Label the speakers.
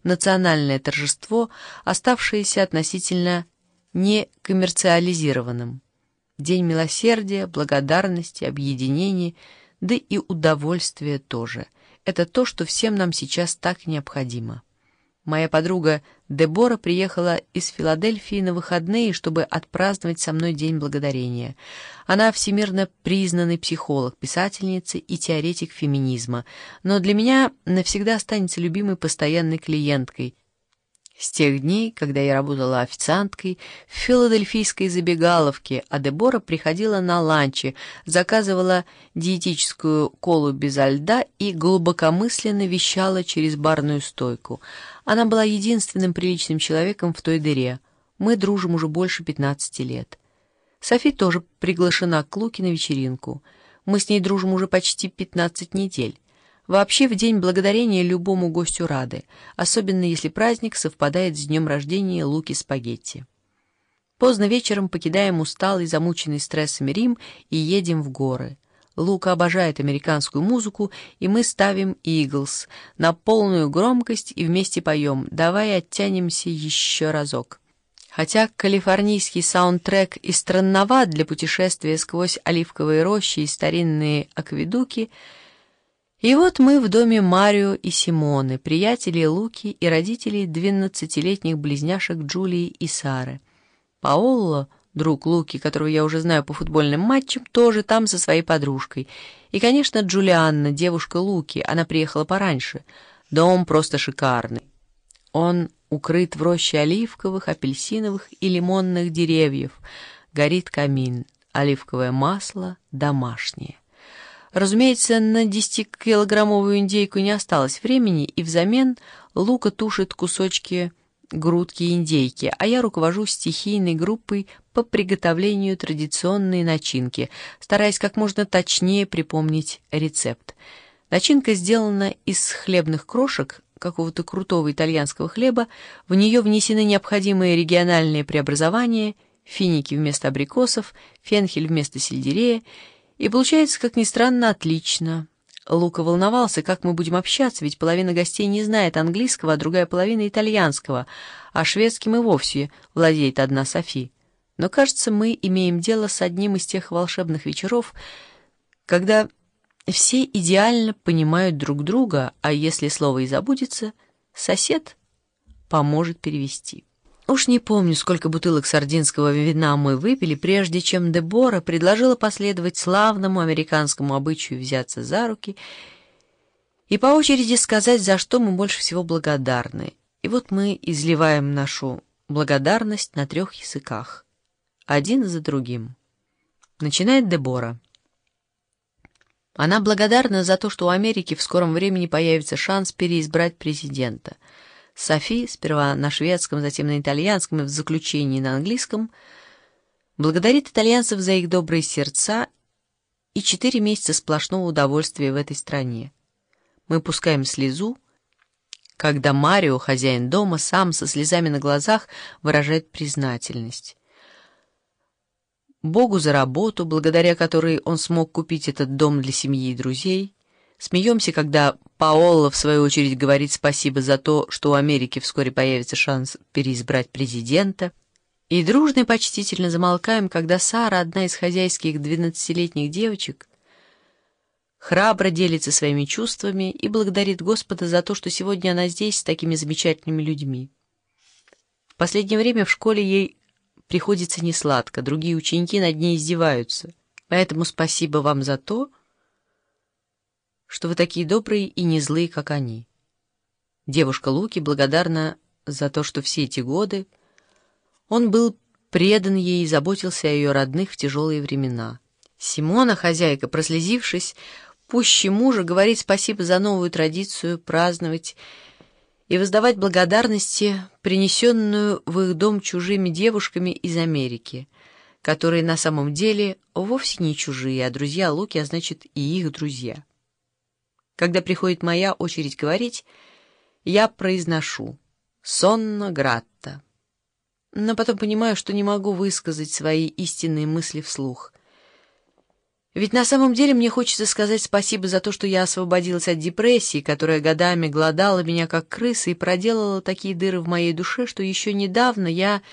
Speaker 1: национальное торжество, оставшееся относительно некоммерциализированным. День милосердия, благодарности, объединения, да и удовольствия тоже. Это то, что всем нам сейчас так необходимо. Моя подруга Дебора приехала из Филадельфии на выходные, чтобы отпраздновать со мной День Благодарения. Она всемирно признанный психолог, писательница и теоретик феминизма, но для меня навсегда останется любимой постоянной клиенткой. С тех дней, когда я работала официанткой в филадельфийской забегаловке, а Дебора приходила на ланчи, заказывала диетическую колу безо льда и глубокомысленно вещала через барную стойку. Она была единственным приличным человеком в той дыре. Мы дружим уже больше 15 лет. Софи тоже приглашена к Луке на вечеринку. Мы с ней дружим уже почти 15 недель. Вообще в День Благодарения любому гостю рады, особенно если праздник совпадает с днем рождения Луки Спагетти. Поздно вечером покидаем усталый, замученный стрессами Рим и едем в горы. Лука обожает американскую музыку, и мы ставим «Иглс» на полную громкость и вместе поем «Давай оттянемся еще разок». Хотя калифорнийский саундтрек и странноват для путешествия сквозь оливковые рощи и старинные акведуки. И вот мы в доме Марио и Симоны, приятелей Луки и родителей 12-летних близняшек Джулии и Сары. Паоло, друг Луки, которого я уже знаю по футбольным матчам, тоже там со своей подружкой. И, конечно, Джулианна, девушка Луки, она приехала пораньше. Дом просто шикарный. Он укрыт в роще оливковых, апельсиновых и лимонных деревьев. Горит камин, оливковое масло домашнее. Разумеется, на 10-килограммовую индейку не осталось времени, и взамен Лука тушит кусочки грудки индейки, а я руковожу стихийной группой по приготовлению традиционной начинки, стараясь как можно точнее припомнить рецепт. Начинка сделана из хлебных крошек, какого-то крутого итальянского хлеба, в нее внесены необходимые региональные преобразования, финики вместо абрикосов, фенхель вместо сельдерея, и получается, как ни странно, отлично. Лука волновался, как мы будем общаться, ведь половина гостей не знает английского, а другая половина итальянского, а шведским и вовсе владеет одна Софи. Но, кажется, мы имеем дело с одним из тех волшебных вечеров, когда все идеально понимают друг друга, а если слово и забудется, сосед поможет перевести. Уж не помню, сколько бутылок сардинского вина мы выпили, прежде чем Дебора предложила последовать славному американскому обычаю взяться за руки и по очереди сказать, за что мы больше всего благодарны. И вот мы изливаем нашу благодарность на 3 языках, один за другим. Начинает Дебора. Она благодарна за то, что у Америки в скором времени появится шанс переизбрать президента. Софи, сперва на шведском, затем на итальянском и в заключении на английском, благодарит итальянцев за их добрые сердца и 4 месяца сплошного удовольствия в этой стране. Мы пускаем слезу, когда Марио, хозяин дома, сам со слезами на глазах выражает признательность Богу за работу, благодаря которой он смог купить этот дом для семьи и друзей. Смеемся, когда Паоло, в свою очередь, говорит спасибо за то, что у Америки вскоре появится шанс переизбрать президента. И дружно и почтительно замолкаем, когда Сара, одна из хозяйских 12-летних девочек, храбро делится своими чувствами и благодарит Господа за то, что сегодня она здесь с такими замечательными людьми. В последнее время в школе ей приходится несладко, другие ученики над ней издеваются. Поэтому спасибо вам за то, что вы такие добрые и не злые, как они. Девушка Луки благодарна за то, что все эти годы он был предан ей и заботился о ее родных в тяжелые времена. Симона, хозяйка, прослезившись, пуще мужа, говорит спасибо за новую традицию праздновать и воздавать благодарности, принесенную в их дом чужими девушками из Америки, которые на самом деле вовсе не чужие, а друзья Луки, а значит и их друзья. Когда приходит моя очередь говорить, я произношу «сонно гратта», но потом понимаю, что не могу высказать свои истинные мысли вслух. Ведь на самом деле мне хочется сказать спасибо за то, что я освободилась от депрессии, которая годами глодала меня как крыса и проделала такие дыры в моей душе, что еще недавно я